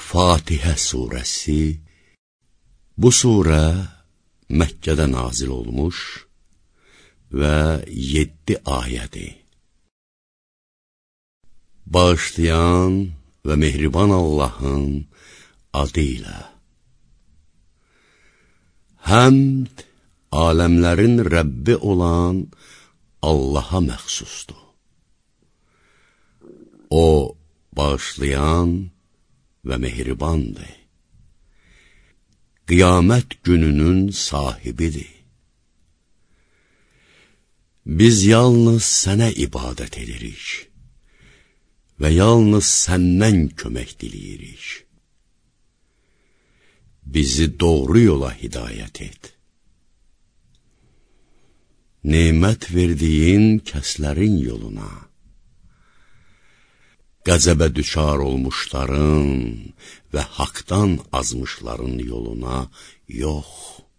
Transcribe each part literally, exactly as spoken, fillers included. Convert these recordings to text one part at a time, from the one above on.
Fatihə surəsi. Bu surə Məkkədə nazil olmuş və yeddi ayədir. Bağışlayan və mehriban Allahın adı ilə. Həmd, aləmlərin Rəbbi olan Allaha məxsusdur. O, bağışlayan və mehribandır. Qiyamət gününün sahibidir. Biz yalnız sənə ibadət edirik və yalnız səndən kömək diləyirik. Bizi doğru yola hidayət et. Nemət verdiyin kəslərin yoluna, qəzəbə düçar olmuşların və haqdan azmışların yoluna yox.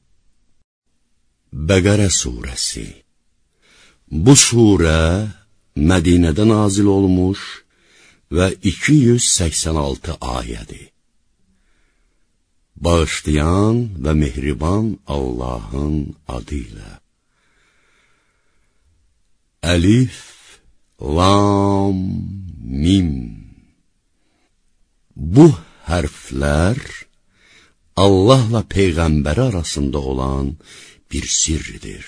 Bəqərə surəsi. Bu surə Mədinədə nazil olmuş və iki yüz səksən altı ayədir. Bağışlayan və mehriban Allahın adı ilə. Əlif, Lam, Mim. Bu hərflər Allahla Peyğəmbəri arasında olan bir sirridir.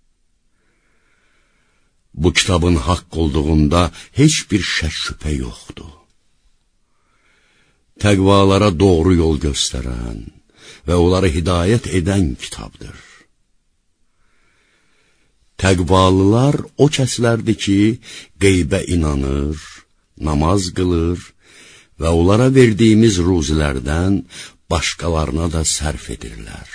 Bu kitabın haqq olduğunda heç bir şək şübhə yoxdur. Təqvalara doğru yol göstərən və onları hidayət edən kitabdır. Təqvalılar o kəslərdir ki, qeybə inanır, namaz qılır və onlara verdiyimiz ruzilərdən başqalarına da sərf edirlər.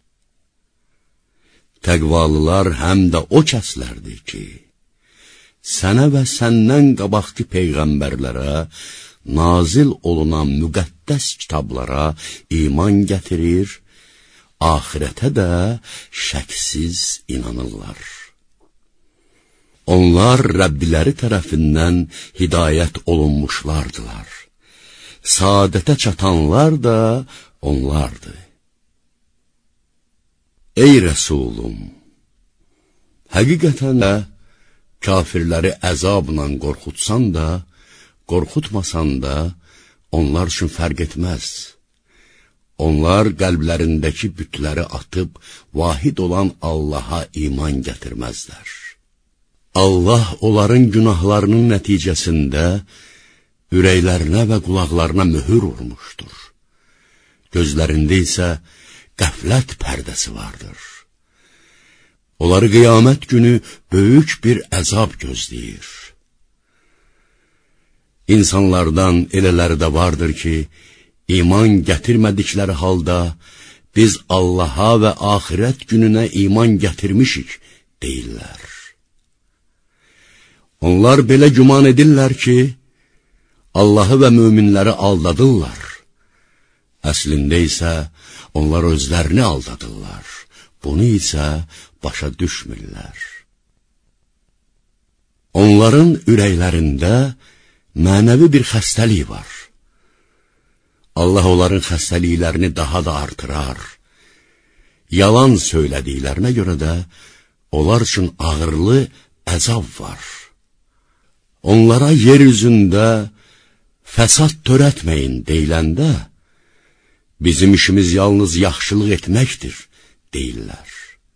Təqvalılar həm də o kəslərdir ki, sənə və səndən qabaqki peyğəmbərlərə nazil olunan müqəddəs kitablara iman gətirir, axirətə də şəksiz inanırlar. Onlar Rəbbiləri tərəfindən hidayət olunmuşlardılar. Saadətə çatanlar da onlardır. Ey Rəsulum! Həqiqətən də kafirləri əzabla qorxutsan da, qorxutmasan da, onlar üçün fərq etməz. Onlar qəlblərindəki bütləri atıb, vahid olan Allaha iman gətirməzlər. Allah onların günahlarının nəticəsində ürəklərinə və qulaqlarına möhür vurmuşdur. Gözlərində isə qəflət pərdəsi vardır. Onları qiyamət günü böyük bir əzab gözləyir. İnsanlardan elələri də vardır ki, iman gətirmədikləri halda biz Allaha və axirət gününə iman gətirmişik deyirlər. Onlar belə güman edirlər ki, Allahı və möminləri aldadırlar. Əslində isə onlar özlərini aldadırlar. Bunu isə başa düşmürlər. Onların ürəklərində mənəvi bir xəstəlik var. Allah onların xəstəliklərini daha da artırar. Yalan söylədiklərinə görə də onlar üçün ağırlı əzab var. Onlara yer üzündə fəsad törətməyin deyiləndə, bizim işimiz yalnız yaxşılıq etməkdir, deyirlər.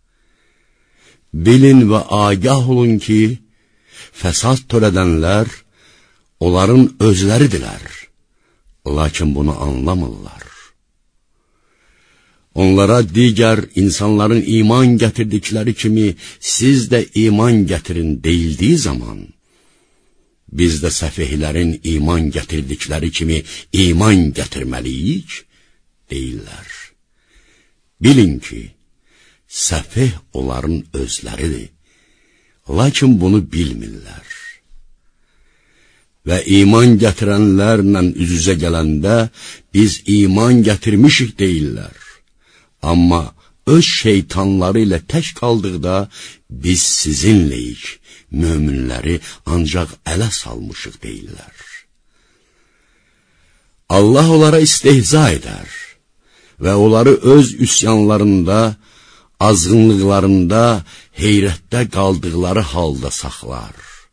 Bilin və agah olun ki, fəsad törədənlər onların özləridirlər, lakin bunu anlamırlar. Onlara digər insanların iman gətirdikləri kimi siz də iman gətirin deyildiyi zaman, biz də səfihlərin iman gətirdikləri kimi iman gətirməliyik, deyirlər. Bilin ki, səfih onların özləridir, lakin bunu bilmirlər. Və iman gətirənlərlə üz-üzə gələndə biz iman gətirmişik deyirlər. Amma öz şeytanları ilə tək qaldıqda biz sizinləyik, möminləri ancaq ələ salmışıq deyirlər. Allah onlara istehza edər və onları öz üsyanlarında, azğınlıqlarında, heyrətdə qaldıqları halda saxlar.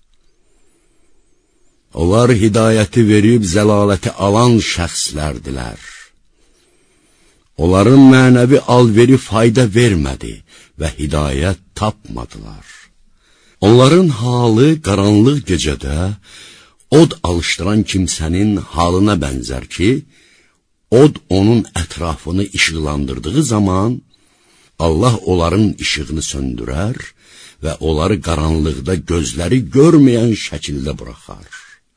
Onlar hidayəti verib zəlaləti alan şəxslərdilər. Onların mənəvi alveri fayda vermədi və hidayət tapmadılar. Onların halı qaranlıq gecədə od alışdıran kimsənin halına bənzər ki, od onun ətrafını işıqlandırdığı zaman Allah onların işığını söndürər və onları qaranlıqda gözləri görməyən şəkildə buraxar.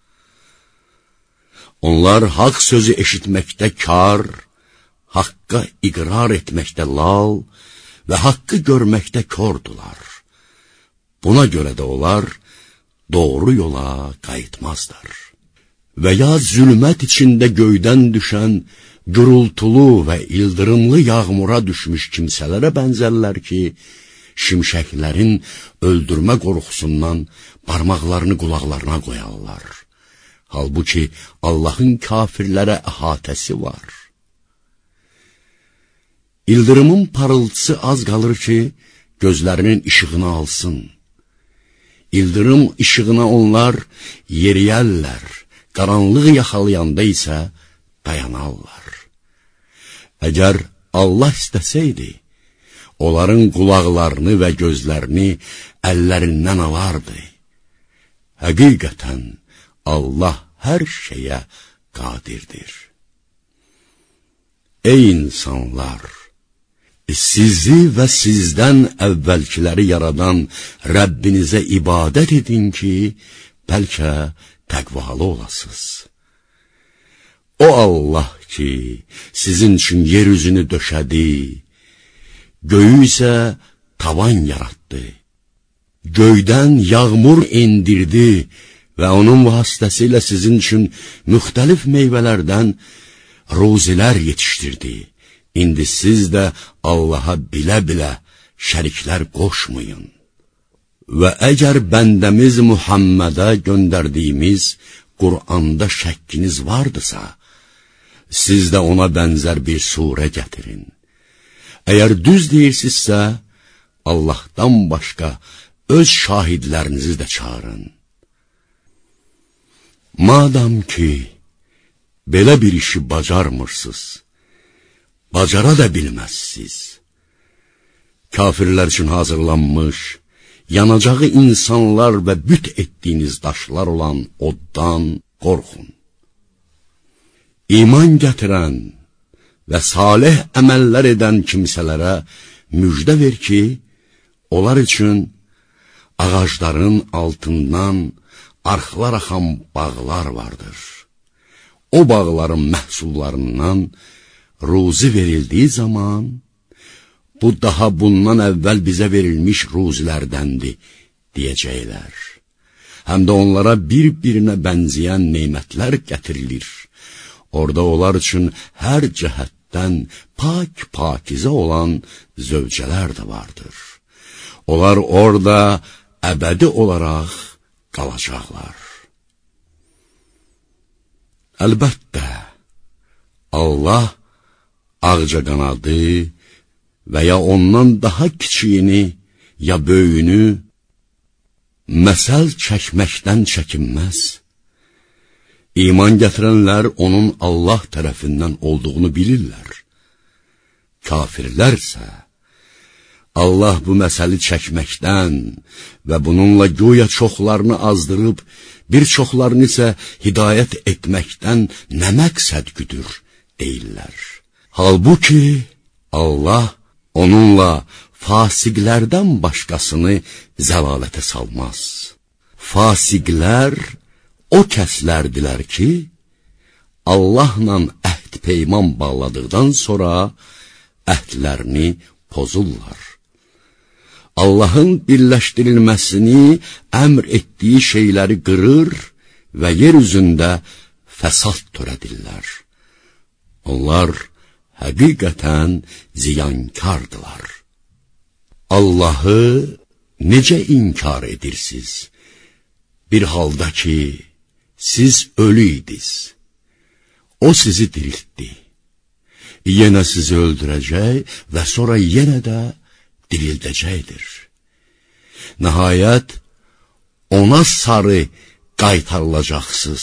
Onlar haqq sözü eşitməkdə kar, haqqa iqrar etməkdə lal və haqqı görməkdə kordular. Buna görə də onlar doğru yola qayıtmazlar. Və ya zülmət içində göydən düşən gürültülü və ildırımlı yağmura düşmüş kimsələrə bənzərlər ki, şimşəklərin öldürmə qorxusundan barmaqlarını qulaqlarına qoyarlar. Halbuki Allahın kafirlərə əhatəsi var. İldırımın parıltısı az qalır ki, gözlərinin işığını alsın. İldırım işığına onlar yeriyərlər, qaranlıq yaxalayanda isə dayanarlar. Əgər Allah istəsəydi, onların qulaqlarını və gözlərini əllərindən alardı. Həqiqətən, Allah hər şeyə qadirdir. Ey insanlar! Sizi və sizdən əvvəlkiləri yaradan Rəbbinizə ibadət edin ki, bəlkə təqvalı olasınız. O Allah ki, sizin üçün yer üzünü döşədi, göyü isə tavan yaratdı, göydən yağmur indirdi və onun vasitəsilə sizin üçün müxtəlif meyvələrdən ruzilər yetişdirdi. İndi siz də Allaha bilə-bilə şəriklər qoşmayın. Və əgər bəndəmiz Muhammədə göndərdiyimiz Qur'anda şəkkiniz vardısa, siz də ona bənzər bir surə gətirin. Əgər düz deyirsinizsə, Allahdan başqa öz şahidlərinizi də çağırın. Madam ki, belə bir işi bacarmırsınız, bacara da bilməzsiniz. Kafirlər üçün hazırlanmış, yanacağı insanlar və büt etdiyiniz daşlar olan oddan qorxun. İman gətirən və salih əməllər edən kimsələrə müjdə ver ki, onlar üçün ağacların altından arxlar axan bağlar vardır. O bağların məhsullarından ruzi verildiyi zaman, bu daha bundan əvvəl bizə verilmiş ruzilərdəndir, deyəcəklər. Həm də onlara bir-birinə bənzəyən neymətlər gətirilir. Orada onlar üçün hər cəhətdən pak-pakizə olan zövcələr də vardır. Onlar orada əbədi olaraq qalacaqlar. Əlbəttə, Allah ağca qanadı və ya ondan daha kiçiyini, ya böyüyünü məsəl çəkməkdən çəkinməz. İman gətirənlər onun Allah tərəfindən olduğunu bilirlər. Kafirlərsə, Allah bu məsəli çəkməkdən və bununla güya çoxlarını azdırıb, bir çoxlarını isə hidayət etməkdən nə məqsəd güdür, deyirlər. Halbuki Allah onunla fasiqlərdən başqasını zəlalətə salmaz. Fasiqlər o kəslərdilər ki, Allahla əhd peyman bağladıqdan sonra əhdlərini pozurlar. Allahın birləşdirilməsini əmr etdiyi şeyləri qırır və yer üzündə fəsad törədirlər. Onlar həqiqətən ziyankardılar. Allahı necə inkar edirsiniz? Bir halda ki, siz ölü idiniz. O sizi diriltdi. Yenə sizi öldürəcək və sonra yenə də dirildəcəkdir. Nəhayət, ona sarı qaytarılacaqsınız.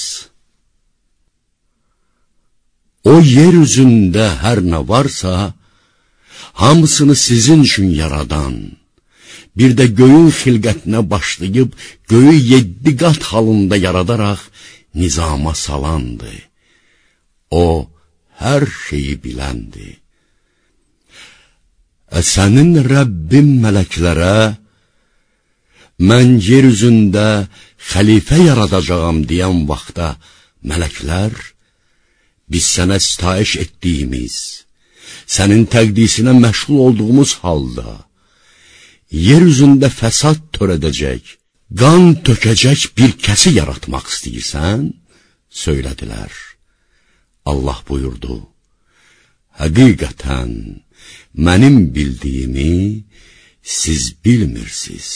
O yer üzündə hər nə varsa, hamısını sizin üçün yaradan, bir də göyün xilqətinə başlayıb, göyü yeddi qat halında yaradaraq nizama salandı. O, hər şeyi biləndir. E, sənin Rəbbin mələklərə, mən yer üzündə xəlifə yaradacağam deyən vaxtda, mələklər, biz sənə sitayiş etdiyimiz, sənin təqdisinə məşğul olduğumuz halda, yer üzündə fəsad törədəcək, qan tökəcək bir kəsi yaratmaq istəyirsən, söylədilər. Allah buyurdu, həqiqətən, mənim bildiyimi siz bilmirsiniz.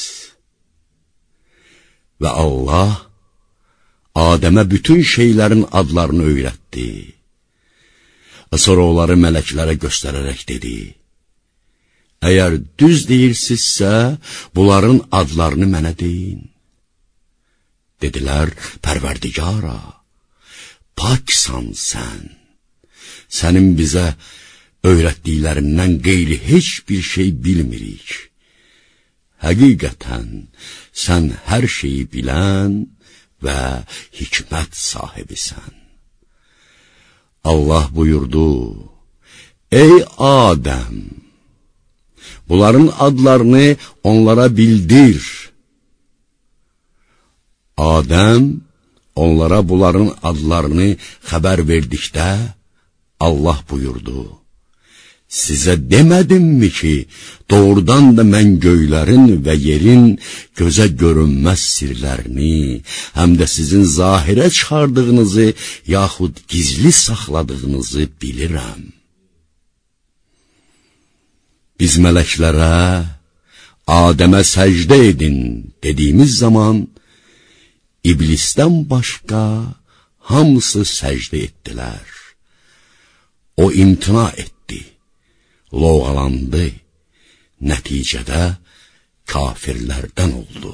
Və Allah, Adəmə bütün şeylərin adlarını öyrətdi. Sonra onları mələklərə göstərərək dedi, əgər düz deyirsinizsə, bunların adlarını mənə deyin. Dedilər, Pərverdigara, paksan sən, sənin bizə öyrətdiklərindən qeyri heç bir şey bilmirik. Həqiqətən, sən hər şeyi bilən və hikmət sahibisən. Allah buyurdu, ey Adəm, bunların adlarını onlara bildir. Adəm, onlara bunların adlarını xəbər verdikdə, Allah buyurdu, sizə demədimmi ki, doğrudan da mən göylərin və yerin gözə görünməz sirlərini, həm də sizin zahirə çıxardığınızı, yaxud gizli saxladığınızı bilirəm. Biz mələklərə, Adəmə səcdə edin dediyimiz zaman, İblisdən başqa hamısı səcdə etdilər. O imtina etdi, loğalandı, nəticədə kafirlərdən oldu.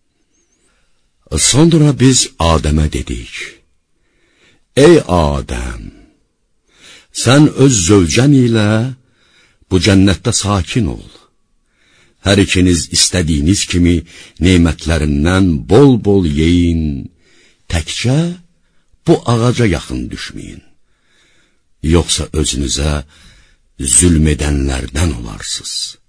Sonra biz Adəmə dedik, ey Adəm, sən öz zövcən ilə bu cənnətdə sakin ol. Hər ikiniz istədiyiniz kimi nemətlərindən bol-bol yeyin, təkcə bu ağaca yaxın düşməyin. Yoxsa özünüzə zülm edənlərdən olarsınız.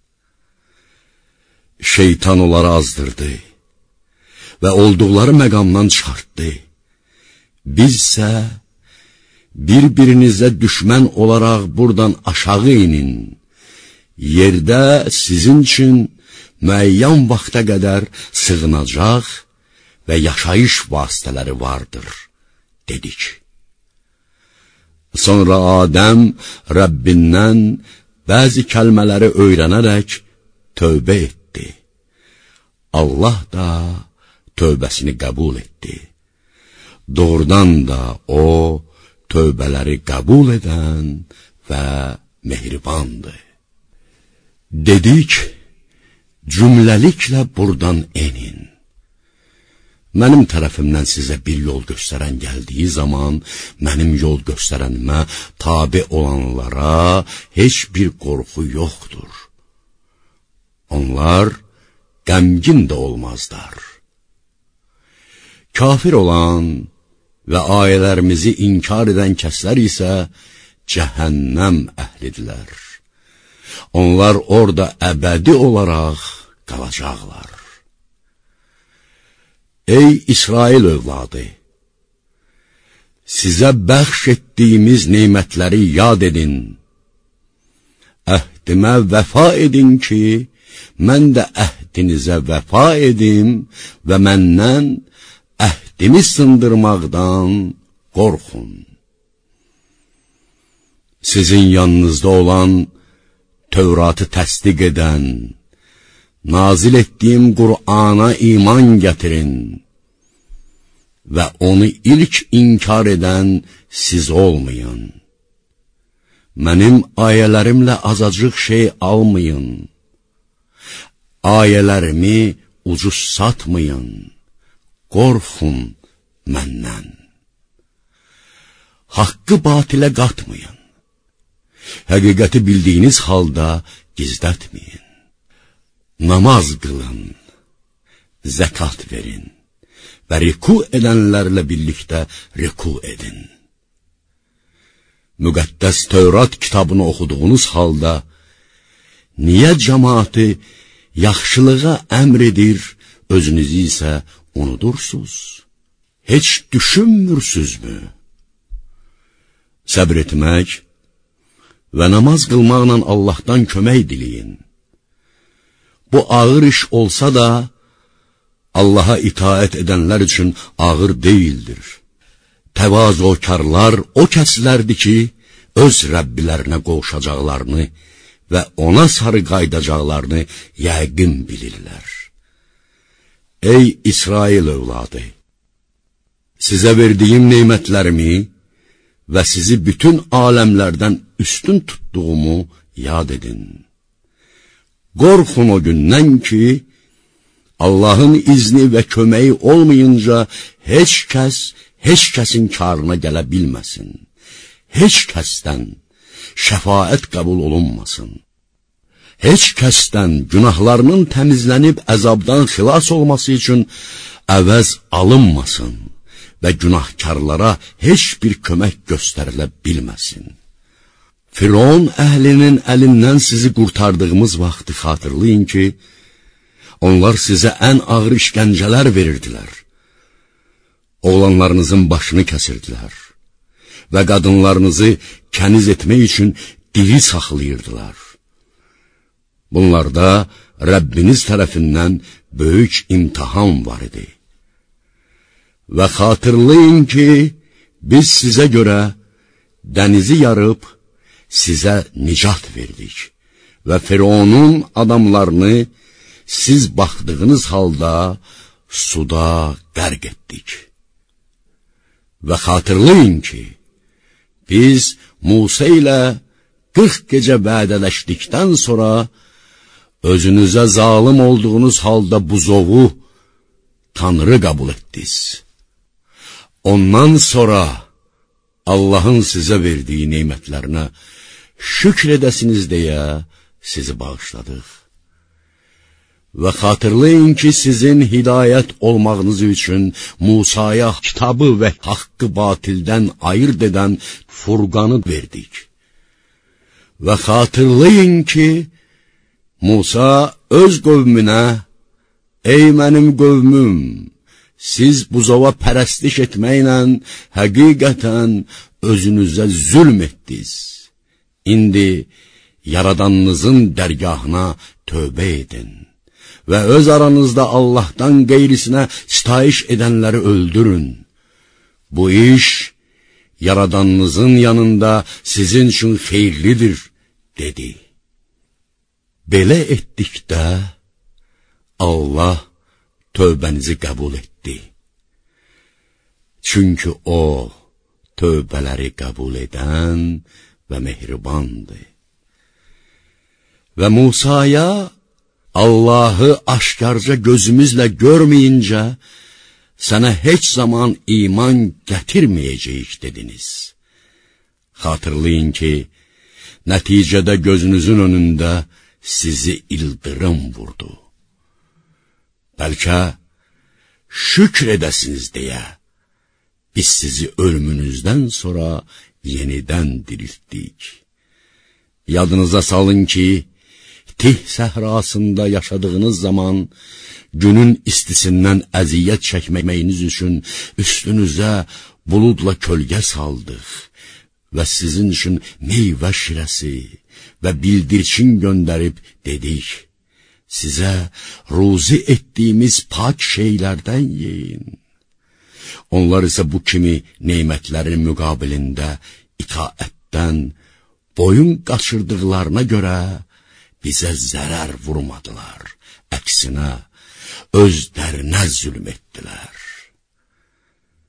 Şeytan onları azdırdı və olduqları məqamdan çıxartdı. Bizsə bir-birinizə düşmən olaraq buradan aşağı inin, yerdə sizin üçün müəyyən vaxta qədər sığınacaq və yaşayış vasitələri vardır, dedik. Sonra Adəm Rəbbindən bəzi kəlmələri öyrənərək tövbə etdi. Allah da tövbəsini qəbul etdi. Doğrudan da o, tövbələri qəbul edən və mehribandır. Dedik, cümləliklə buradan enin. Mənim tərəfimdən sizə bir yol göstərən gəldiyi zaman, mənim yol göstərənimə tabi olanlara heç bir qorxu yoxdur. Onlar qəmgin də olmazlar. Kafir olan və ayələrimizi inkar edən kəslər isə cəhənnəm əhlidirlər. Onlar orada əbədi olaraq qalacaqlar. Ey İsrail övladı! Sizə bəxş etdiyimiz neymətləri yad edin. Əhdimə vəfa edin ki, mən də əhdinizə vəfa edim və məndən əhdimi sındırmaqdan qorxun. Sizin yanınızda olan Tövratı təsdiq edən, nazil etdiyim Qur'ana iman gətirin. və onu ilk inkar edən siz olmayın. Mənim ayələrimlə azacıq şey almayın. Ayələrimi ucuz satmayın. Qorxun məndən. Haqqı batilə qatmayın. Həqiqəti bildiyiniz halda gizlətməyin. Namaz qılın, zəkat verin və riku edənlərlə birlikdə riku edin. Müqəddəs Tövrat kitabını oxuduğunuz halda, niyə cəmaatı yaxşılığa əmr edir, özünüzü isə unudursuz? Heç düşünmürsüzmü? Səbr etmək və namaz qılmaqla Allahdan kömək diləyin. Bu ağır iş olsa da, Allaha itaət edənlər üçün ağır deyildir. Təvazökarlar o kəslərdir ki, öz Rəbbilərinə qovuşacaqlarını və ona sarı qaydacaqlarını yəqin bilirlər. Ey İsrail övladı! Sizə verdiyim neymətlərimi və sizi bütün aləmlərdən üstün tutduğumu yad edin. Qorxun o gündən ki, Allahın izni və köməyi olmayınca heç kəs, heç kəsin karına gələ bilməsin. Heç kəsdən şəfaət qəbul olunmasın. Heç kəsdən günahlarının təmizlənib əzabdan xilas olması üçün əvəz alınmasın və günahkarlara heç bir kömək göstərilə bilməsin. Firon əhlinin əlindən sizi qurtardığımız vaxtı xatırlayın ki, onlar sizə ən ağır işgəncələr verirdilər. Oğlanlarınızın başını kəsirdilər və qadınlarınızı kəniz etmək üçün diri saxlayırdılar. Bunlarda Rəbbiniz tərəfindən böyük imtihan var idi. Və xatırlayın ki, biz sizə görə dənizi yarıb sizə nicat verdik və Fironun adamlarını siz baxdığınız halda suda qərq etdik. Və xatırlayın ki, biz Musa ilə qırx gecə vədələşdikdən sonra özünüzə zalim olduğunuz halda buzovu Tanrı qəbul etdiniz. Ondan sonra Allahın sizə verdiyi neymətlərinə şükr edəsiniz deyə sizi bağışladıq. Və xatırlayın ki, sizin hidayət olmağınız üçün Musaya kitabı və haqqı batildən ayırt edən Furqanı verdik. Və xatırlayın ki, Musa öz qövmünə, ey mənim qövmüm, siz buzova pərəstiş etməklə həqiqətən özünüzə zülm etdiniz. İndi Yaradanınızın dərgahına tövbə edin və öz aranızda Allahdan qeyrisinə sitayiş edənləri öldürün. Bu iş Yaradanınızın yanında sizin üçün xeyirlidir, dedi. Belə etdikdə Allah tövbənizi qəbul etdi. Çünki O, tövbələri qəbul edən və mehribandır. Və Musaya, Allahı aşkarca gözümüzlə görməyincə, sənə heç zaman iman gətirməyəcəyik, dediniz. Xatırlayın ki, nəticədə gözünüzün önündə sizi ildırım vurdu. Bəlkə şükr edəsiniz deyə, biz sizi ölümünüzdən sonra yenidən diriltdik. Yadınıza salın ki, Tih səhrasında yaşadığınız zaman günün istisindən əziyyət çəkməyiniz üçün üstünüzə buludla kölgə saldıq və sizin üçün meyvə şirəsi və bildirçin göndərib dedik, sizə ruzi etdiyimiz pak şeylərdən yeyin. Onlar isə bu kimi neymətlərin müqabilində itaətdən boyun qaçırdıqlarına görə bizə zərər vurmadılar, əksinə özlərinə zülm etdilər.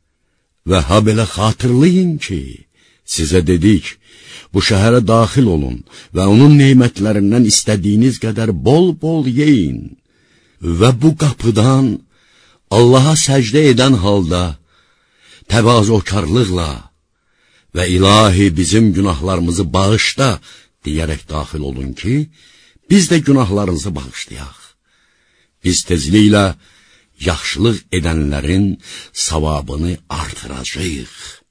Və ha belə xatırlayın ki, sizə dedik, bu şəhərə daxil olun və onun neymətlərindən istədiyiniz qədər bol-bol yeyin və bu qapıdan Allaha səcdə edən halda, təvazökarlıqla və ilahi bizim günahlarımızı bağışla deyərək daxil olun ki, biz də günahlarınızı bağışlayaq. Biz tezliklə yaxşılıq edənlərin savabını artıracağıq.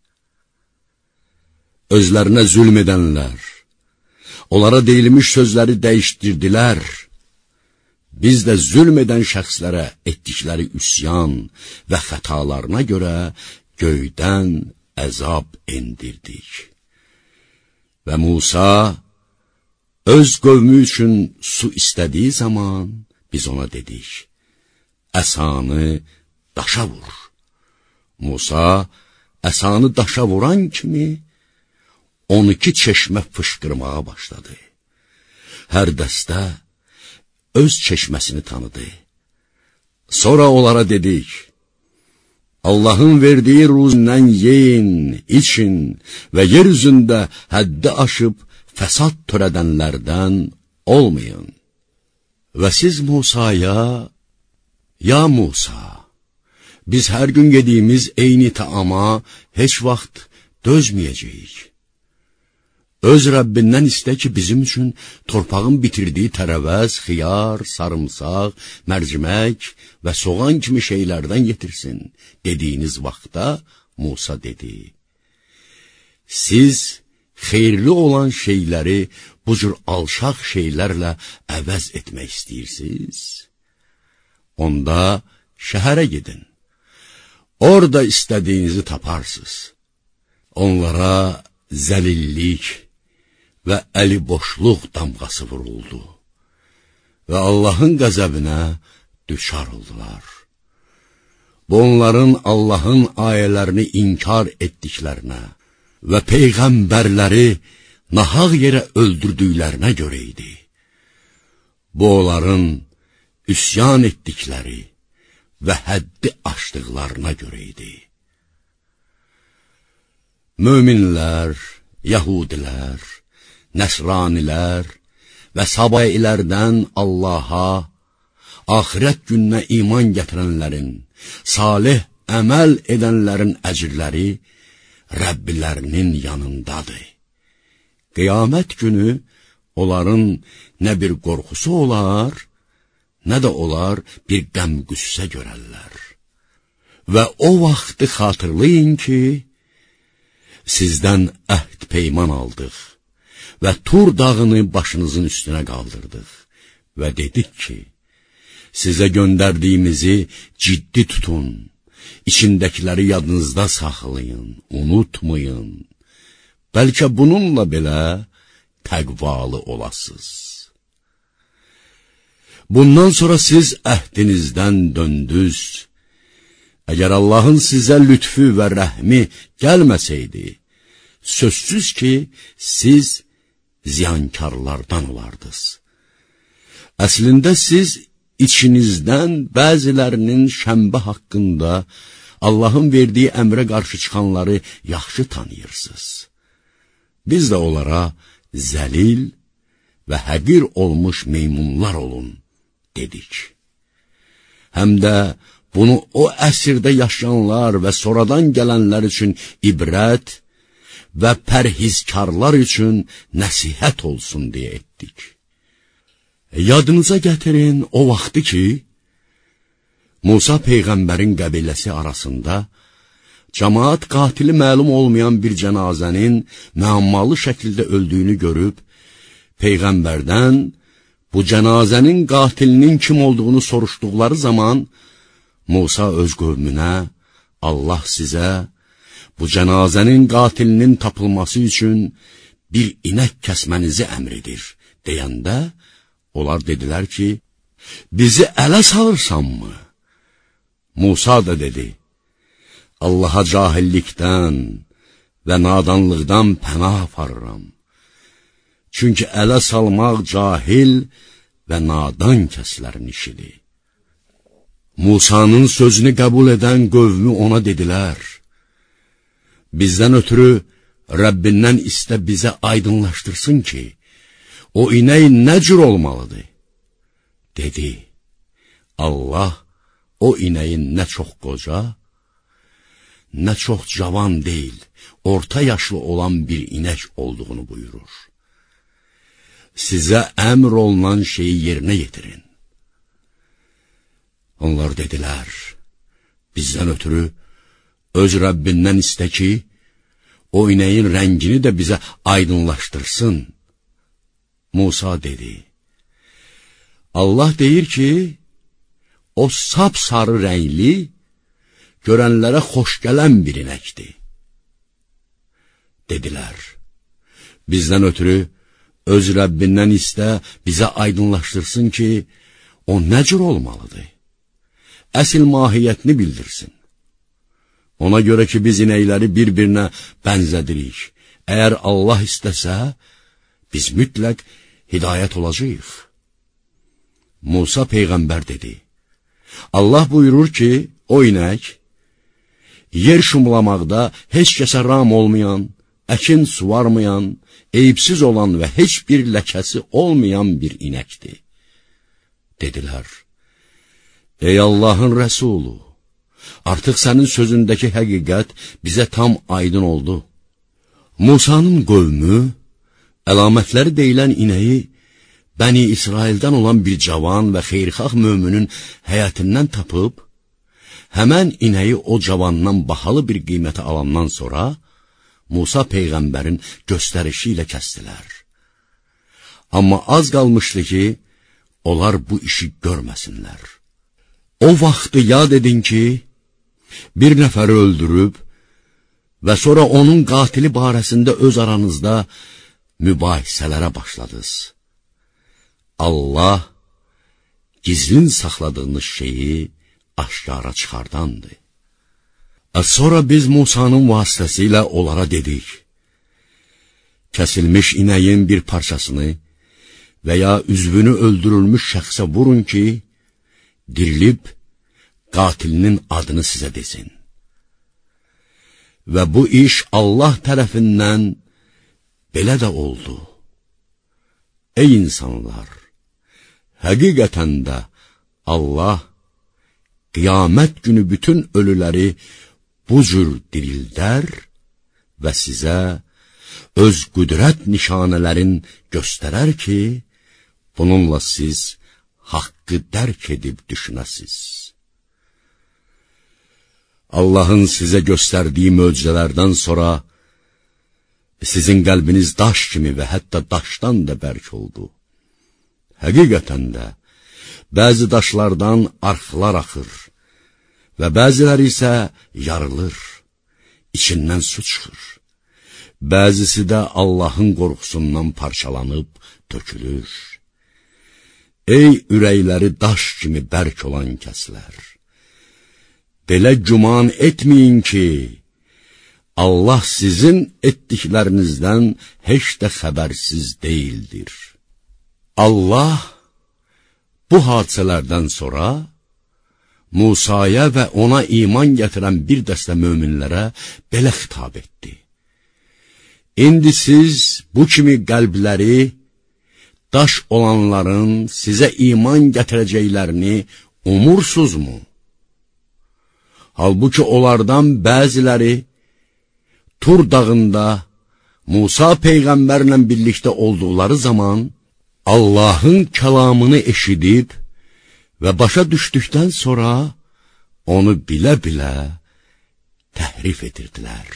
Özlərinə zülm edənlər, onlara deyilmiş sözləri dəyişdirdilər. Biz də zülm edən şəxslərə etdikləri üsyan və xətalarına görə göydən əzab endirdik. Və Musa öz qövmü üçün su istədiyi zaman biz ona dedik, əsanı daşa vur. Musa əsanı daşa vuran kimi on iki çeşmə fışqırmağa başladı. Hər dəstə öz çeşməsini tanıdı. Sonra onlara dedik, Allahın verdiyi ruzindən yeyin, için və yer üzündə həddi aşıb fəsad törədənlərdən olmayın. Və siz Musaya, ya Musa, biz hər gün yediyimiz eyni taama heç vaxt dözməyəcəyik. Öz Rəbbindən istə ki, bizim üçün torpağın bitirdiyi tərəvəz, xiyar, sarımsaq, mərcimək və soğan kimi şeylərdən yetirsin, dediyiniz vaxtda Musa dedi, siz xeyirli olan şeyləri bu cür alçaq şeylərlə əvəz etmək istəyirsiniz? Onda şəhərə gedin, orada istədiyinizi taparsınız. Onlara zəlillik və əli boşluq damğası vuruldu və Allahın qəzəbinə düşar oldular. Bu onların Allahın ayələrini inkar etdiklərinə və peyğəmbərləri nahaq yerə öldürdüklərinə görə idi. Bu onların üsyan etdikləri və həddi aşdıqlarına görə idi. Möminlər, Yahudilər, Nəsranilər və Sabayilərdən Allaha, axirət gününə iman gətirənlərin, salih əməl edənlərin əcrləri Rəbbilərinin yanındadır. Qiyamət günü onların nə bir qorxusu olar, nə də onlar bir qəm-qüssə görərlər. Və o vaxtı xatırlayın ki, sizdən əhd peyman aldıq və Tur dağını başınızın üstünə qaldırdıq və dedik ki, sizə göndərdiyimizi ciddi tutun, içindəkiləri yadınızda saxlayın, unutmayın, bəlkə bununla belə təqvalı olasınız. Bundan sonra siz əhdinizdən döndünüz. Əgər Allahın sizə lütfü və rəhmi gəlməsəydi, sözsüz ki, siz ziyankarlardan olardınız. Əslində siz içinizdən bəzilərinin şənbə haqqında Allahın verdiyi əmrə qarşı çıxanları yaxşı tanıyırsınız. Biz də onlara zəlil və həqir olmuş meymunlar olun, dedik. Həm də bunu o əsrdə yaşayanlar və sonradan gələnlər üçün ibrət və pərhizkarlar üçün nəsihət olsun deyə etdik. Yadınıza gətirin o vaxtı ki, Musa Peyğəmbərin qəbiləsi arasında cəmaat qatili məlum olmayan bir cənazənin müəmmalı şəkildə öldüyünü görüb, Peyğəmbərdən bu cənazənin qatilinin kim olduğunu soruşduqları zaman, Musa öz qövmünə, Allah sizə bu cənazənin qatilinin tapılması üçün bir inək kəsmənizi əmr edir, deyəndə, onlar dedilər ki, bizi ələ salırsanmı? Musa da dedi, Allaha cahillikdən və nadanlıqdan pənah aparıram. Çünki ələ salmaq cahil və nadan kəslərin işidir. Musanın sözünü qəbul edən qövmü ona dedilər, bizdən ötürü Rəbbindən istə bizə aydınlaşdırsın ki, o inək nə cür olmalıdır? Dedi, Allah o inəyin nə çox qoca, nə çox cavan deyil, orta yaşlı olan bir inək olduğunu buyurur. Sizə əmr olunan şeyi yerinə yetirin. Onlar dedilər, bizdən ötürü öz Rəbbindən istə ki, o inəyin rəngini də bizə aydınlaşdırsın. Musa dedi, Allah deyir ki, o sap-sarı rəngli, görənlərə xoş gələn bir inəkdir. Dedilər, bizdən ötürü öz Rəbbindən istə, bizə aydınlaşdırsın ki, o nə cür olmalıdır? Əsil mahiyyətini bildirsin. Ona görə ki, biz inəkləri bir-birinə bənzədirik. Əgər Allah istəsə, biz mütləq hidayət olacağıq. Musa Peyğəmbər dedi, Allah buyurur ki, o inək, yer şumlamaqda heç kəsə ram olmayan, əkin suvarmayan, eyibsiz olan və heç bir ləkəsi olmayan bir inəkdir. Dedilər, ey Allahın Rəsulu, artıq sənin sözündəki həqiqət bizə tam aydın oldu. Musanın qövmü, əlamətləri deyilən inəyi, Bəni İsraildən olan bir cavan və xeyrxalq möminin həyətindən tapıb, həmən inəyi o cavandan bahalı bir qiymətə alandan sonra, Musa Peyğəmbərin göstərişi ilə kəstilər. Amma az qalmışdı ki, onlar bu işi görməsinlər. O vaxtı yad edin ki, bir nəfəri öldürüb və sonra onun qatili barəsində öz aranızda mübahisələrə başladınız. Allah gizlin saxladığınız şeyi aşkara çıxardandır. Sonra biz Musanın vasitəsilə onlara dedik, kəsilmiş inəyin bir parçasını və ya üzvünü öldürülmüş şəxsə vurun ki, dirilib qatilinin adını sizə desin. Və bu iş Allah tərəfindən belə də oldu. Ey insanlar! Həqiqətən də Allah qiyamət günü bütün ölüləri bu cür dirildər və sizə öz qüdrət nişanələrin göstərər ki, bununla siz haqqı dərk edib düşünəsiz. Allahın sizə göstərdiyi möcüzələrdən sonra sizin qəlbiniz daş kimi və hətta daşdan da bərk oldu. Həqiqətən də bəzi daşlardan arxlar axır və bəziləri isə yarılır, içindən su çıxır. Bəzisi də Allahın qorxusundan parçalanıb tökülür. Ey ürəkləri daş kimi bərk olan kəslər! Belə güman etməyin ki, Allah sizin etdiklərinizdən heç də xəbərsiz deyildir. Allah bu hadisələrdən sonra Musaya və ona iman gətirən bir dəstə möminlərə belə xitab etdi. İndi siz bu kimi qəlbləri daş olanların sizə iman gətirəcəklərini umursuzmu? Halbuki onlardan bəziləri Tur dağında Musa Peyğəmbərlə birlikdə olduqları zaman Allahın kəlamını eşidib və başa düşdükdən sonra onu bilə-bilə təhrif edirdilər.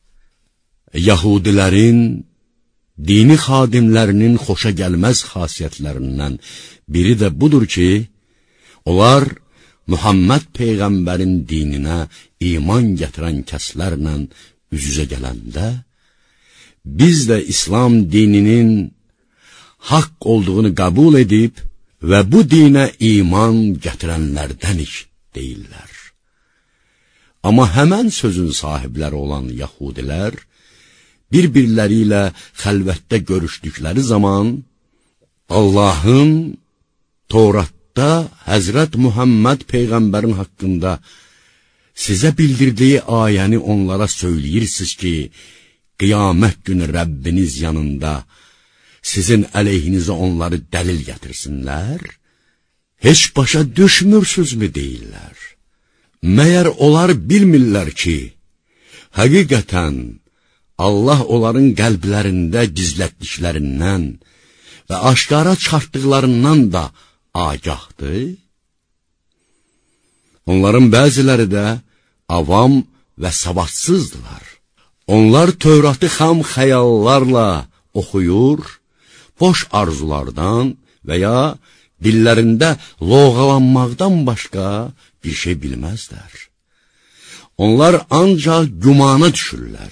Yahudilərin, dini xadimlərinin xoşa gəlməz xasiyyətlərindən biri də budur ki, onlar Muhammed Peyğəmbərin dininə iman gətirən kəslərlə üz-üzə gələndə, biz də İslam dininin haqq olduğunu qəbul edib və bu dinə iman gətirənlərdənik deyirlər. Amma həmən sözün sahibləri olan Yahudilər, bir-birləri ilə xəlvətdə görüşdükləri zaman, Allahın Tevratda Həzrət Muhammed Peyğəmbərin haqqında Sizə bildirdiyi ayəni onlara söyləyirsiniz ki, qiyamət günü Rəbbiniz yanında sizin əleyhinizə onları dəlil gətirsinlər? Heç başa düşmürsünüzmü deyirlər. Məyər onlar bilmirlər ki, həqiqətən Allah onların qəlblərində gizlətdiklərindən və aşkara çıxartdıqlarından da agahdır? Onların bəziləri də avam və savadsızdılar. Onlar Tövratı xam xəyallarla oxuyur, boş arzulardan və ya dillərində loğalanmaqdan başqa bir şey bilməzlər. Onlar ancaq gümana düşürlər.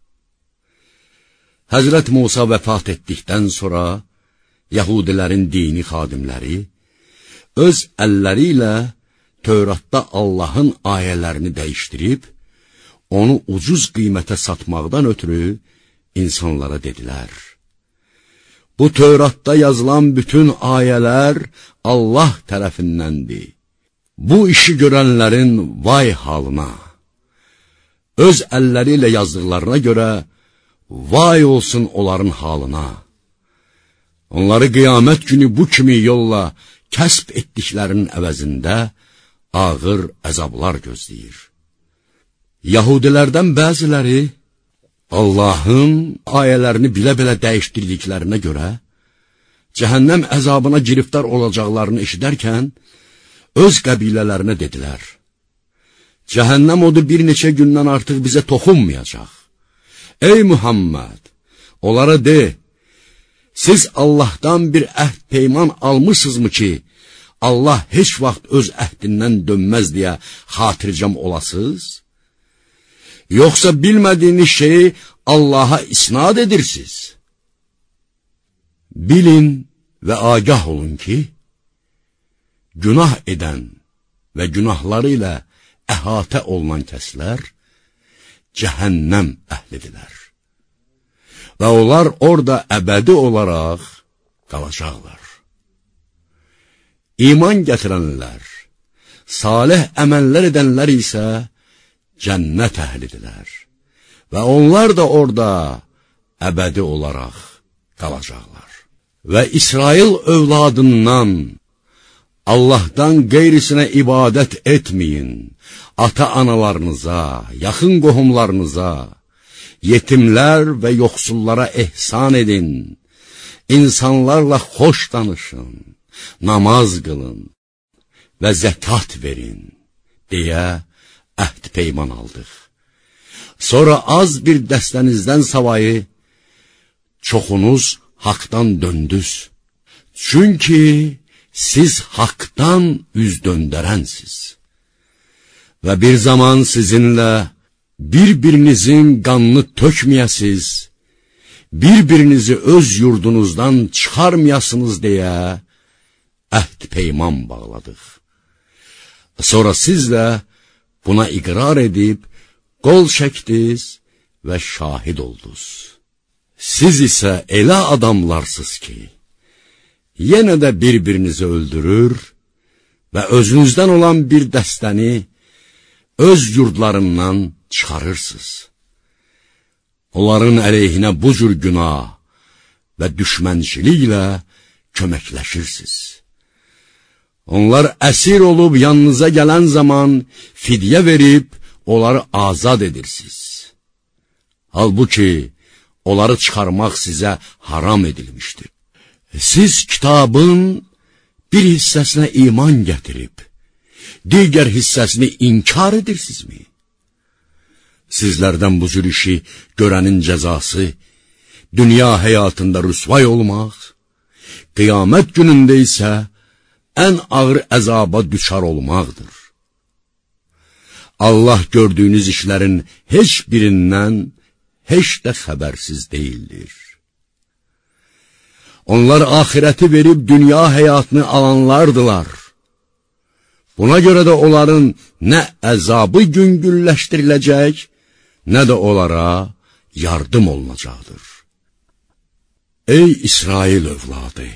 Həzrət Musa vəfat etdikdən sonra Yahudilərin dini xadimləri öz əlləri ilə Tövratda Allahın ayələrini dəyişdirib, onu ucuz qiymətə satmaqdan ötürü insanlara dedilər: bu Tövratda yazılan bütün ayələr Allah tərəfindəndir. Bu işi görənlərin vay halına. Öz əlləri ilə yazdıqlarına görə vay olsun onların halına. Onları qiyamət günü bu kimi yolla kəsb etdiklərinin əvəzində ağır əzablar gözləyir. Yahudilərdən bəziləri Allahın ayələrini bilə-bilə dəyişdirdiklərinə görə cəhənnəm əzabına giriftar olacaqlarını eşidərkən öz qəbilələrinə dedilər: cəhənnəm odu bir neçə gündən artıq bizə toxunmayacaq. Ey Muhammed, onlara de, siz Allahdan bir əhd peyman almışsınızmı ki, Allah heç vaxt öz əhdindən dönməz deyə xatircəm olasınız? Yoxsa bilmədiyiniz şeyi Allaha isnad edirsiniz? Bilin və agah olun ki, günah edən və günahları ilə əhatə olunan kəslər cəhənnəm əhlidirlər. Və onlar orada əbədi olaraq qalacaqlar. İman gətirənlər, salih əməllər edənlər isə cənnət əhlidirlər. Və onlar da orada əbədi olaraq qalacaqlar. Və İsrail övladından Allahdan qeyrisinə ibadət etməyin, ata-analarınıza, yaxın qohumlarınıza, yetimlər və yoxsullara ehsan edin, insanlarla xoş danışın, namaz qılın və zəkat verin, deyə əhd peyman aldıq. Sonra az bir dəstənizdən savayı, çoxunuz haqdan döndüz. Çünki siz haqdan üz döndərənsiz. Və bir zaman sizinlə bir-birinizin qanını tökməyəsiz, bir-birinizi öz yurdunuzdan çıxarmayasınız deyə əhd peyman bağladıq. Sonra siz də buna iqrar edib, qol çəkdiniz və şahid oldunuz. Siz isə elə adamlarsınız ki, yenə də bir-birinizi öldürür və özünüzdən olan bir dəstəni öz yurdlarından çıxarırsınız. Onların əleyhinə bu cür günah və düşmənçiliklə köməkləşirsiniz. Onlar əsir olub yanınıza gələn zaman fidyə verib, onları azad edirsiniz. Halbuki, onları çıxarmaq sizə haram edilmişdir. Siz kitabın bir hissəsinə iman gətirib, digər hissəsini inkar edirsinizmi? Sizlərdən bu cür işi görənin cəzası, dünya həyatında rüsvay olmaq, qiyamət günündə isə ən ağır əzaba düçar olmaqdır. Allah gördüyünüz işlərin heç birindən heç də xəbərsiz deyildir. Onlar axirəti verib dünya həyatını alanlardılar. Buna görə də onların nə əzabı yüngülləşdiriləcək, nə də onlara yardım olunacaqdır. Ey İsrail övladı!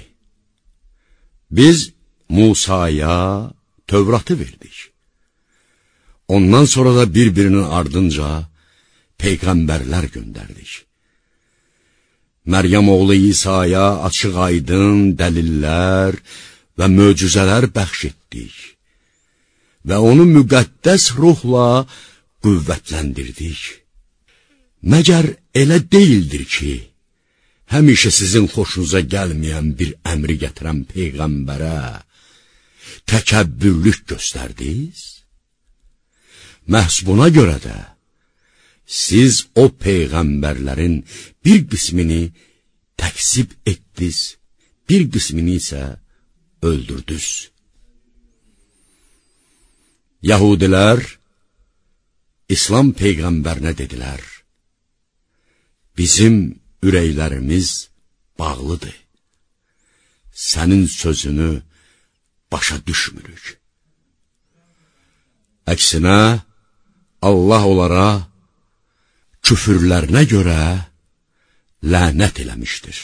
Biz Musaya Tövratı verdik. Ondan sonra da bir-birinin ardınca peyğəmbərlər göndərdik. Məryəm oğlu İsa'ya açıq aydın dəlillər və möcüzələr bəxş etdik və onu müqəddəs ruhla qüvvətləndirdik. Məgər elə deyildir ki, həmişə sizin xoşunuza gəlməyən bir əmri gətirən peyğəmbərə təkəbbürlük göstərdiniz? Məhz buna görə də siz o peyğəmbərlərin bir qismini təksib etdiniz, bir qismini isə öldürdünüz. Yahudilər İslam peyğəmbərinə dedilər: bizim ürəklərimiz bağlıdır, sənin sözünü başa düşmürük. Əksinə, Allah onlara küfürlərinə görə lənət eləmişdir.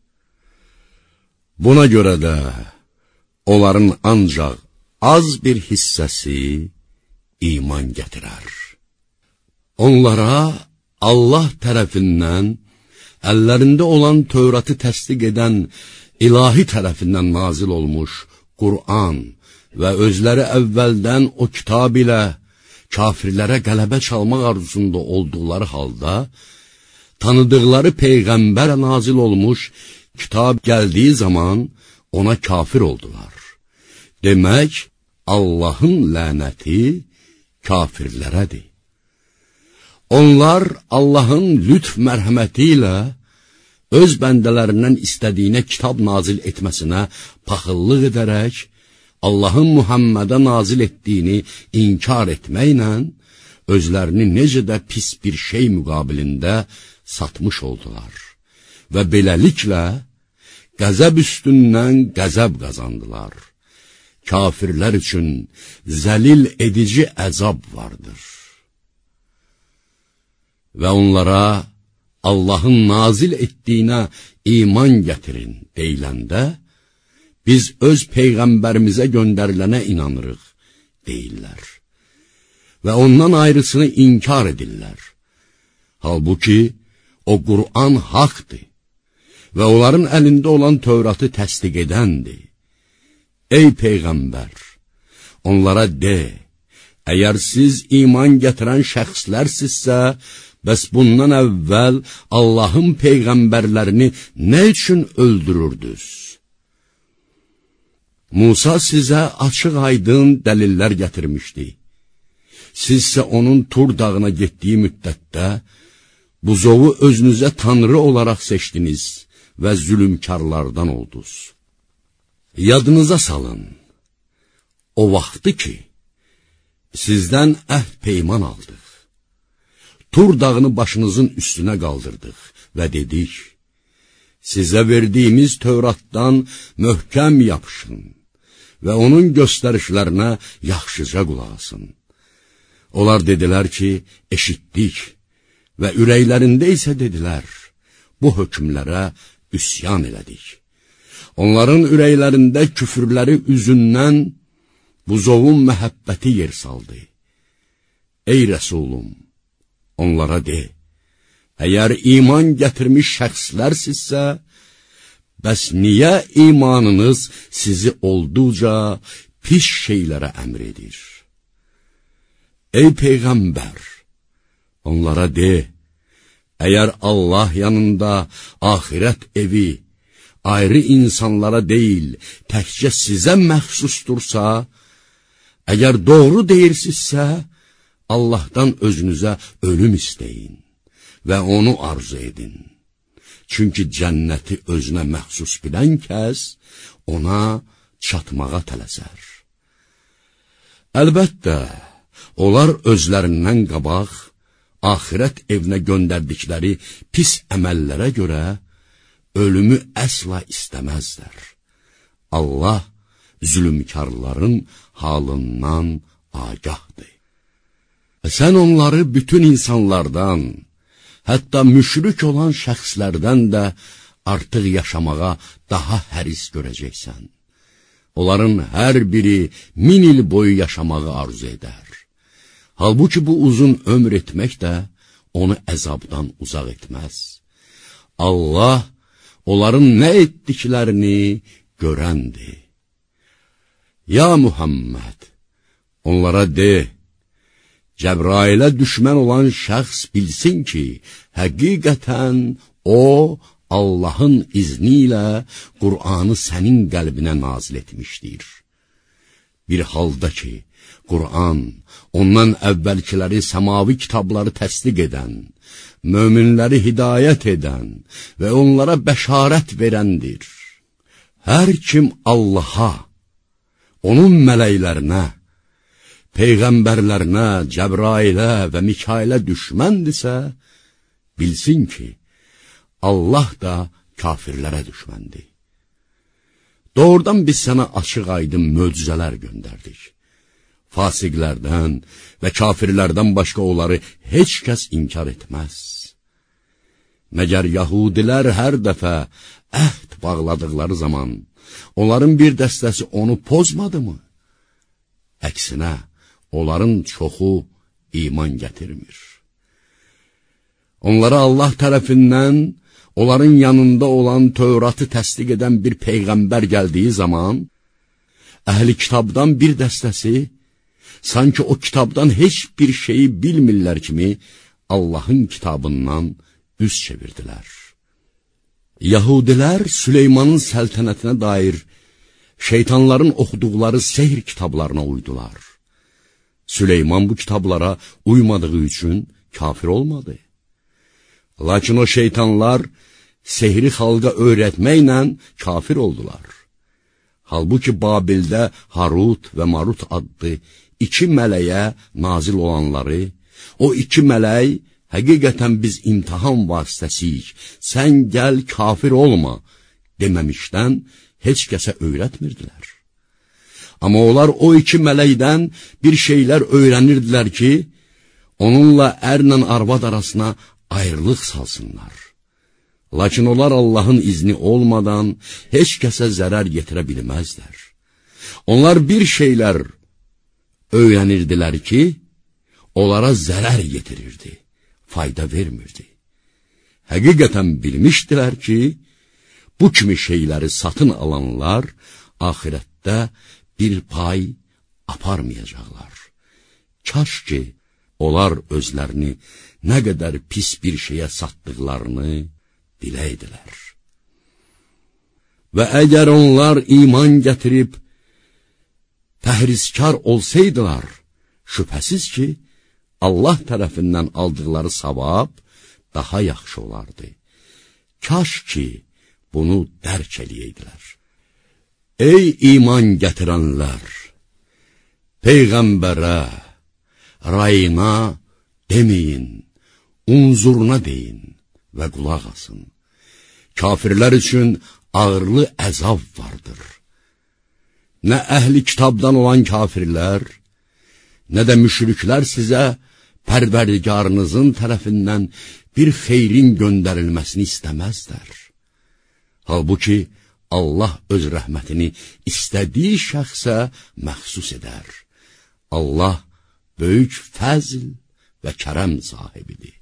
Buna görə də onların ancaq az bir hissəsi iman gətirər. Onlara Allah tərəfindən əllərində olan Tövratı təsdiq edən ilahi tərəfindən nazil olmuş Qur'an və özləri əvvəldən o kitab ilə kafirlərə qələbə çalmaq arzusunda olduqları halda, tanıdıqları peyğəmbərə nazil olmuş kitab gəldiyi zaman ona kafir oldular. Demək, Allahın lənəti kafirlərədir. Onlar Allahın lütf mərhəməti ilə öz bəndələrindən istədiyinə kitab nazil etməsinə paxıllıq edərək, Allahın Muhammədə nazil etdiyini inkar etməklə, özlərini necə də pis bir şey müqabilində satmış oldular və beləliklə qəzəb üstündən qəzəb qazandılar. Kafirlər üçün zəlil edici əzab vardır. Və onlara Allahın nazil etdiyinə iman gətirin deyiləndə, biz öz peyğəmbərimizə göndərilənə inanırıq deyirlər və ondan ayrısını inkar edirlər. Halbuki o Qur'an haqdır və onların əlində olan Tövratı təsdiq edəndir. Ey peyğəmbər, onlara de, əgər siz iman gətirən şəxslərsizsə, bəs bundan əvvəl Allahın peyğəmbərlərini nə üçün öldürürdünüz? Musa sizə açıq aydın dəlillər gətirmişdi. Sizsə onun Tur dağına getdiyi müddətdə buzovu özünüzə tanrı olaraq seçdiniz və zülümkarlardan oldunuz. Yadınıza salın, o vaxtı ki, sizdən əhd peyman aldıq. Tur dağını başınızın üstünə qaldırdıq və dedik, sizə verdiyimiz Tövratdan möhkəm yapışın və onun göstərişlərinə yaxşıca qulaq asın. Onlar dedilər ki, eşitdik və ürəklərində isə dedilər, bu hökmlərə üsyan elədik. Onların ürəklərində küfürləri üzündən buzovun məhəbbəti yer saldı. Ey Rəsulum, onlara de, əgər iman gətirmiş şəxslərsizsə, bəs niyə imanınız sizi olduqca pis şeylərə əmr edir? Ey Peyğəmbər, onlara de, əgər Allah yanında axirət evi ayrı insanlara deyil, təkcə sizə məxsusdursa, əgər doğru deyirsinizsə, Allahdan özünüzə ölüm istəyin və onu arzu edin. Çünki cənnəti özünə məxsus bilən kəs ona çatmağa tələsər. Əlbəttə, onlar özlərindən qabaq, axirət evinə göndərdikləri pis əməllərə görə ölümü əsla istəməzlər. Allah zülümkarların halından agahdır. Sən onları bütün insanlardan, hətta müşrik olan şəxslərdən də artıq yaşamağa daha həris görəcəksən. Onların hər biri min il boyu yaşamağı arzu edər. Halbuki bu uzun ömür etmək də onu əzabdan uzaq etməz. Allah onların nə etdiklərini görəndir. Ya Muhammed, onlara de, Cəbrailə düşmən olan şəxs bilsin ki, həqiqətən o, Allahın izni ilə Qur'anı sənin qəlbinə nazil etmişdir. Bir halda ki, Qur'an, ondan əvvəlkiləri səmavi kitabları təsdiq edən, möminləri hidayət edən və onlara bəşarət verəndir. Hər kim Allaha, onun mələklərinə, peyğəmbərlərinə, Cəbrailə və Mikailə düşməndirsə, bilsin ki, Allah da kafirlərə düşməndir. Doğrudan biz sənə açıq aydın möcüzələr göndərdik. Fasiqlərdən və kafirlərdən başqa onları heç kəs inkar etməz. Məgər yahudilər hər dəfə əhd bağladıqları zaman, onların bir dəstəsi onu pozmadı mı? Əksinə, onların çoxu iman gətirmir. Onlara Allah tərəfindən, onların yanında olan Tövratı təsdiq edən bir peyğəmbər gəldiyi zaman, əhli kitabdan bir dəstəsi, sanki o kitabdan heç bir şeyi bilmirlər kimi, Allahın kitabından üz çevirdilər. Yahudilər Süleymanın səltənətinə dair şeytanların oxuduqları sehr kitablarına uydular. Süleyman bu kitablara uymadığı üçün kafir olmadı. Lakin o şeytanlar sehri xalqa öyrətməklə kafir oldular. Halbuki Babildə Harut və Marut adlı iki mələyə nazil olanları, o iki mələk həqiqətən biz imtihan vasitəsiyik, sən gəl kafir olma deməmişdən heç kəsə öyrətmirdilər. Amma onlar o iki mələkdən bir şeylər öyrənirdilər ki, onunla ərlə arvad arasına ayrılıq salsınlar. Lakin onlar Allahın izni olmadan heç kəsə zərər yetirə bilməzlər. Onlar bir şeylər öyrənirdilər ki, onlara zərər yetirirdi, fayda vermirdi. Həqiqətən bilmişdilər ki, bu kimi şeyləri satın alanlar axirətdə bir pay aparmayacaqlar. Kaş ki, onlar özlərini nə qədər pis bir şeyə satdıqlarını biləydilər. Və əgər onlar iman gətirib, təhriskar olsaydılar, şübhəsiz ki, Allah tərəfindən aldıqları savab daha yaxşı olardı. Kaş ki, bunu dərk eləyəydilər. Ey iman gətirənlər! Peyğəmbərə, rayına deməyin, unzuruna deyin və qulaq asın. Kafirlər üçün ağırlı əzab vardır. Nə əhli kitabdan olan kafirlər, nə də müşriklər sizə Pərverdigarınızın tərəfindən bir xeyrin göndərilməsini istəməzlər. Halbuki Allah öz rəhmətini istədiyi şəxsə məxsus edər. Allah böyük fəzl və kərəm sahibidir.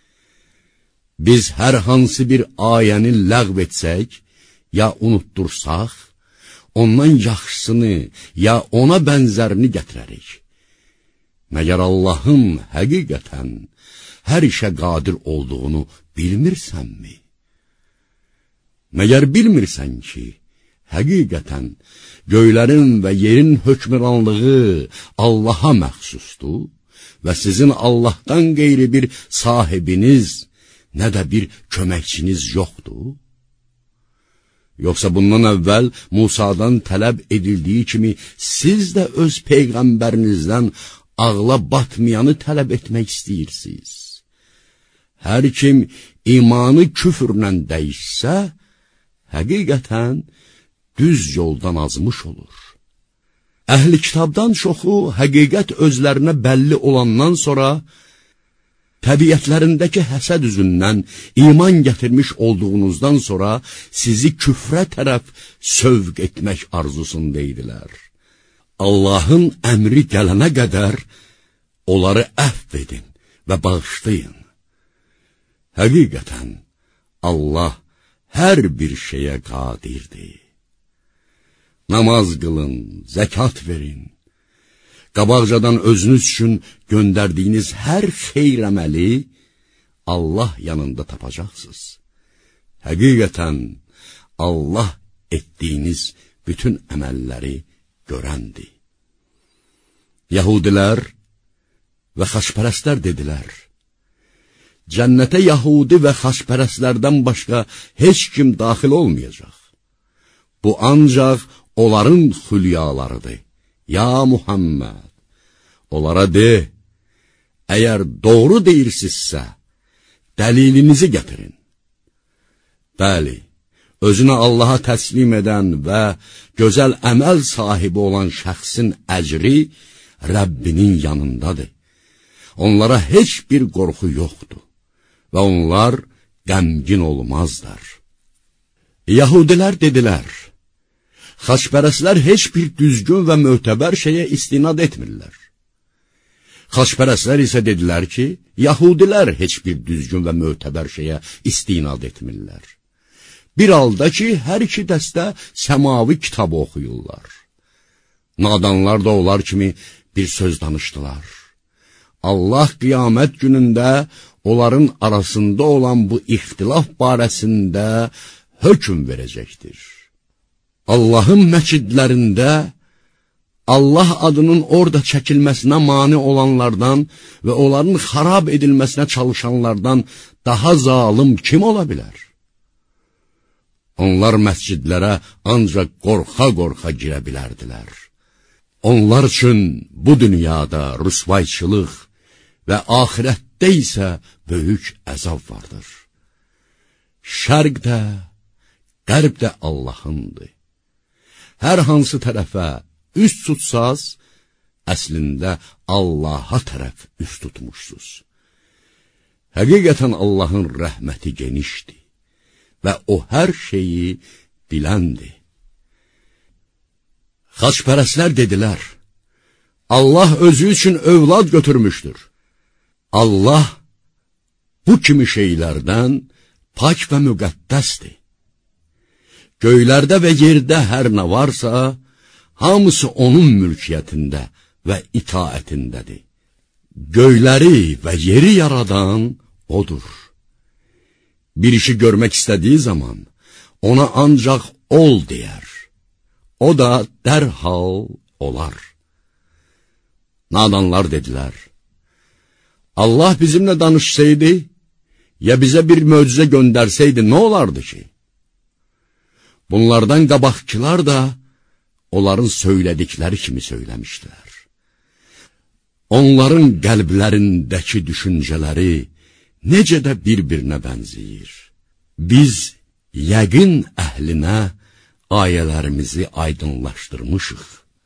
Biz hər hansı bir ayəni ləğv etsək, ya unutdursaq, ondan yaxşısını, ya ona bənzərini gətirərik. Məgər Allahın həqiqətən hər işə qadir olduğunu bilmirsənmi? Məgər bilmirsən ki, həqiqətən göylərin və yerin hökmranlığı Allaha məxsusdur və sizin Allahdan qeyri bir sahibiniz, nə də bir köməkçiniz yoxdur? Yoxsa bundan əvvəl Musadan tələb edildiyi kimi siz də öz peyğəmbərinizdən ağla batmayanı tələb etmək istəyirsiniz. Hər kim imanı küfrlə dəyişsə, həqiqətən düz yoldan azmış olur. Əhli kitabdan çoxu həqiqət özlərinə bəlli olandan sonra, təbiətlərindəki həsəd üzündən iman gətirmiş olduğunuzdan sonra sizi küfrə tərəf sövq etmək arzusunda idilər. Allahın əmri gələnə qədər onları əfv edin və bağışlayın. Həqiqətən, Allah hər bir şeyə qadirdir. Namaz qılın, zəkat verin. Qabaqcadan özünüz üçün göndərdiyiniz hər xeyr əməli Allah yanında tapacaqsınız. Həqiqətən, Allah etdiyiniz bütün əməlləri görəndir. Yahudilər və xaçpərəstlər dedilər, cənnətə Yahudi və xaçpərəstlərdən başqa heç kim daxil olmayacaq. Bu ancaq onların xülyalarıdır. Ya Muhammed, onlara de, əgər doğru deyirsinizsə, dəlilinizi gətirin. Bəli, özünə Allaha təslim edən və gözəl əməl sahibi olan şəxsin əcri Rəbbinin yanındadır. Onlara heç bir qorxu yoxdur və onlar qəmgin olmazlar. Yahudilər dedilər, xaçpərəstlər heç bir düzgün və mötəbər şeyə istinad etmirlər. Xaçpərəstlər isə dedilər ki, Yahudilər heç bir düzgün və mötəbər şeyə istinad etmirlər. Bir halda ki, hər iki dəstə səmavi kitabı oxuyurlar. Nadanlar da onlar kimi bir söz danışdılar. Allah qiyamət günündə onların arasında olan bu ixtilaf barəsində hökm verəcəkdir. Allahın məscidlərində Allah adının orada çəkilməsinə mane olanlardan və onların xarab edilməsinə çalışanlardan daha zalım kim ola bilər? Onlar məscidlərə ancaq qorxa-qorxa girə bilərdilər. Onlar üçün bu dünyada rüsvayçılıq və axirətdə isə böyük əzab vardır. Şərq də, qərb də Allahındır. Hər hansı tərəfə üst tutsaz, əslində Allaha tərəf üst tutmuşsuz. Həqiqətən Allahın rəhməti genişdir və o hər şeyi biləndir. Xaçpərəstlər dedilər, Allah özü üçün övlad götürmüşdür. Allah bu kimi şeylərdən pak və müqəddəsdir. Göylərdə və yerdə hər nə varsa, hamısı onun mülkiyyətində və itaətindədir. Göyləri və yeri yaradan odur. Bir işi görmək istədiyi zaman ona ancaq ol deyər. O da dərhal olar. Nadanlar dedilər, Allah bizimlə danışsaydı, ya bizə bir möcüzə göndərsəydi, nə olardı ki? Bunlardan qabaqçılar da onların söylədikləri kimi söyləmişdilər. Onların qəlblərindəki düşüncələri necə də bir-birinə bənzəyir. Biz yəqin əhlinə ayələrimizi aydınlaşdırmışıq.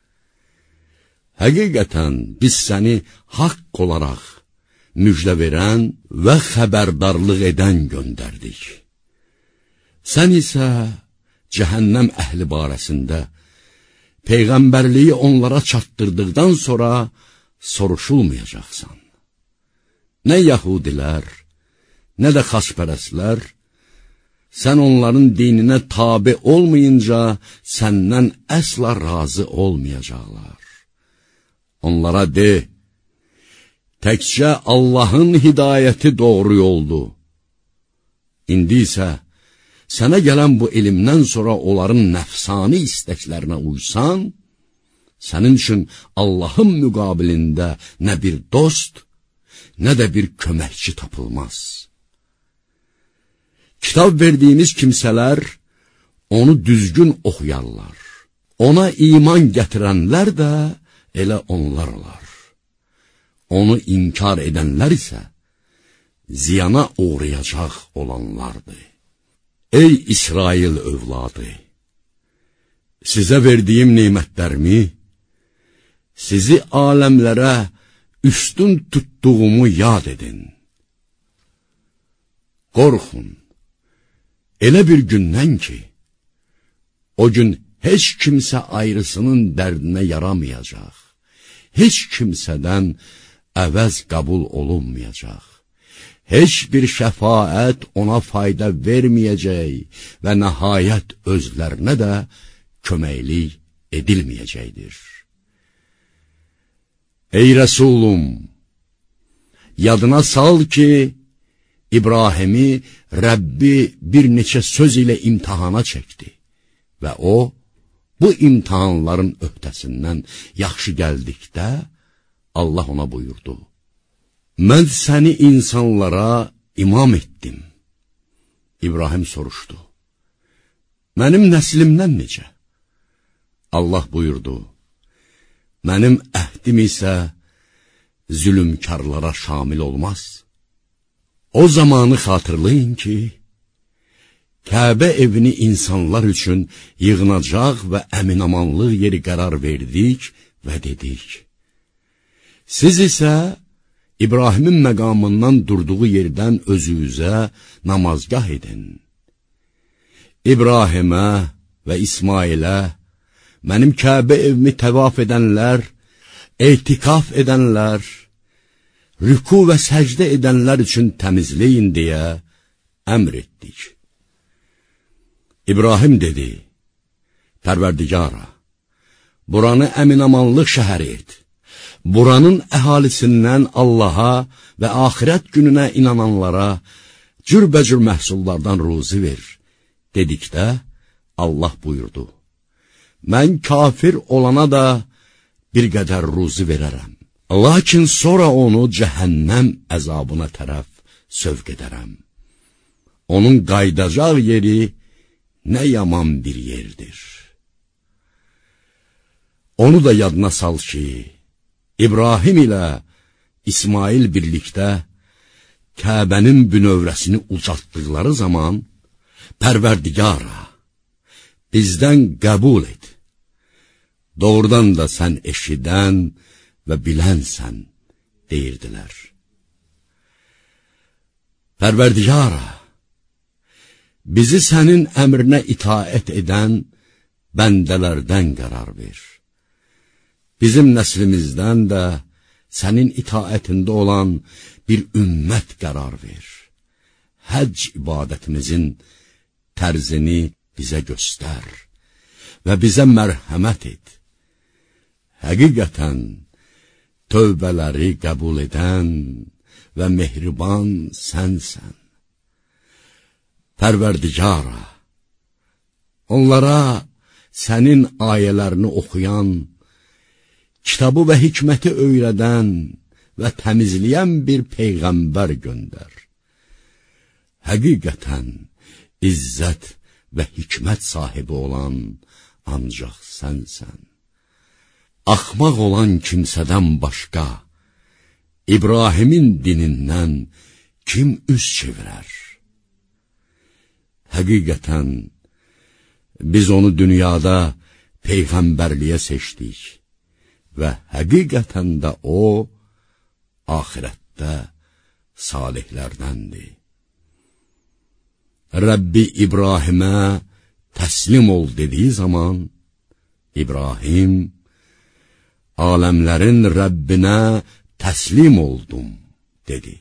Həqiqətən biz səni haqq olaraq müjdə verən və xəbərdarlıq edən göndərdik. Sən isə cəhənnəm əhli barəsində peyğəmbərliyi onlara çatdırdıqdan sonra soruşulmayacaqsan. Nə yəhudilər, nə də xaçpərəstlər, sən onların dininə tabe olmayınca səndən əsla razı olmayacaqlar. Onlara de, təkcə Allahın hidayəti doğru yoldur. İndi isə sənə gələn bu elmdən sonra onların nəfsani istəklərinə uysan, sənin üçün Allahın müqabilində nə bir dost, nə də bir köməkçi tapılmaz. Kitab verdiyimiz kimsələr onu düzgün oxuyarlar. Ona iman gətirənlər də elə onlar olar. Onu inkar edənlər isə ziyana uğrayacaq olanlardır. Ey İsrail övladı! Sizə verdiyim nemətlərimi, sizi aləmlərə üstün tutduğumu yad edin. Qorxun, elə bir gündən ki, o gün heç kimsə ayrısının dərdinə yaramayacaq, heç kimsədən əvəz qəbul olunmayacaq. Heç bir şəfaət ona fayda verməyəcək və nəhayət özlərinə də köməklik edilməyəcəkdir. Ey Rəsulum, yadına sal ki, İbrahimi Rəbbi bir neçə söz ilə imtihana çəkdi və o, bu imtihanların öhdəsindən yaxşı gəldikdə, Allah ona buyurdu: Mən səni insanlara imam etdim. İbrahim soruşdu: Mənim nəslimdən necə? Allah buyurdu: Mənim əhdim isə zülümkarlara şamil olmaz. O zamanı xatırlayın ki, Kəbə evini insanlar üçün yığınacaq və əminamanlıq yeri qərar verdik və dedik: Siz isə İbrahimin məqamından durduğu yerdən özünüzə namazgah edin. İbrahimə və İsmailə, mənim Kəbə evimi təvaf edənlər, etikaf edənlər, rüku və səcdə edənlər üçün təmizləyin deyə əmr etdik. İbrahim dedi: Pərverdigara, buranı əminamanlıq şəhəri et. Buranın əhalisindən Allaha və axirət gününə inananlara cürbəcür məhsullardan ruzi ver. Dedikdə Allah buyurdu: Mən kafir olana da bir qədər ruzi verərəm. Lakin sonra onu cəhənnəm əzabına tərəf sövq edərəm. Onun qaydacaq yeri nə yaman bir yerdir. Onu da yadına sal ki, İbrahim ilə İsmail birlikdə Kəbənin bünövrəsini ucaltdıqları zaman, Pərverdigara, bizdən qəbul et. Doğrudan da sən eşidən və bilənsən, deyirdilər. Pərverdigara, bizi sənin əmrinə itaət edən bəndələrdən qərar ver. Bizim nəslimizdən də sənin itaətində olan bir ümmət qərar ver. Həcc ibadətimizin tərzini bizə göstər və bizə mərhəmət et. Həqiqətən, tövbələri qəbul edən və mehriban sənsən. Pərverdigara, onlara sənin ayələrini oxuyan, kitabı və hikməti öyrədən və təmizləyən bir peyğəmbər göndər. Həqiqətən, izzət və hikmət sahibi olan ancaq sənsən. Axmaq olan kimsədən başqa, İbrahimin dinindən kim üz çevirər? Həqiqətən, biz onu dünyada peyğəmbərliyə seçdik və həqiqətən də o, axirətdə salihlərdəndir. Rəbbi İbrahimə təslim ol dediyi zaman, İbrahim, aləmlərin Rəbbinə təslim oldum, dedi.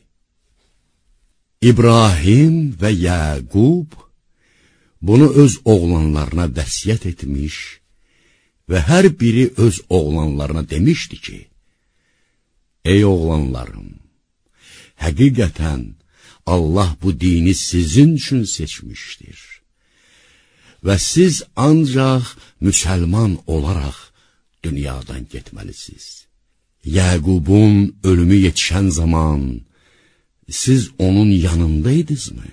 İbrahim və Yəqub bunu öz oğlanlarına vəsiyyət etmiş və hər biri öz oğlanlarına demişdi ki, Ey oğlanlarım, həqiqətən Allah bu dini sizin üçün seçmişdir və siz ancaq müsəlman olaraq dünyadan getməlisiniz. Yəqubun ölümü yetişən zaman siz onun yanındaydınızmı?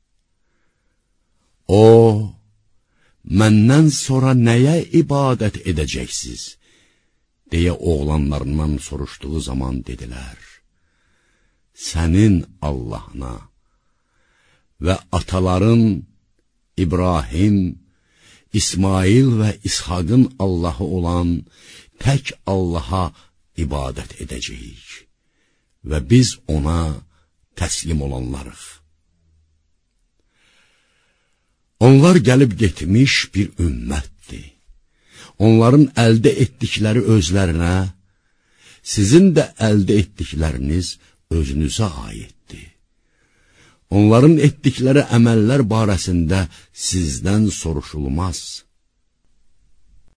O, məndən sonra nəyə ibadət edəcəksiniz? Deyə oğlanlarından soruşduğu zaman dedilər, sənin Allahına və ataların İbrahim, İsmail və İshaqın Allahı olan tək Allaha ibadət edəcəyik və biz ona təslim olanlarıq. Onlar gəlib getmiş bir ümmətdir. Onların əldə etdikləri özlərinə, sizin də əldə etdikləriniz özünüzə aiddir. Onların etdikləri əməllər barəsində sizdən soruşulmaz.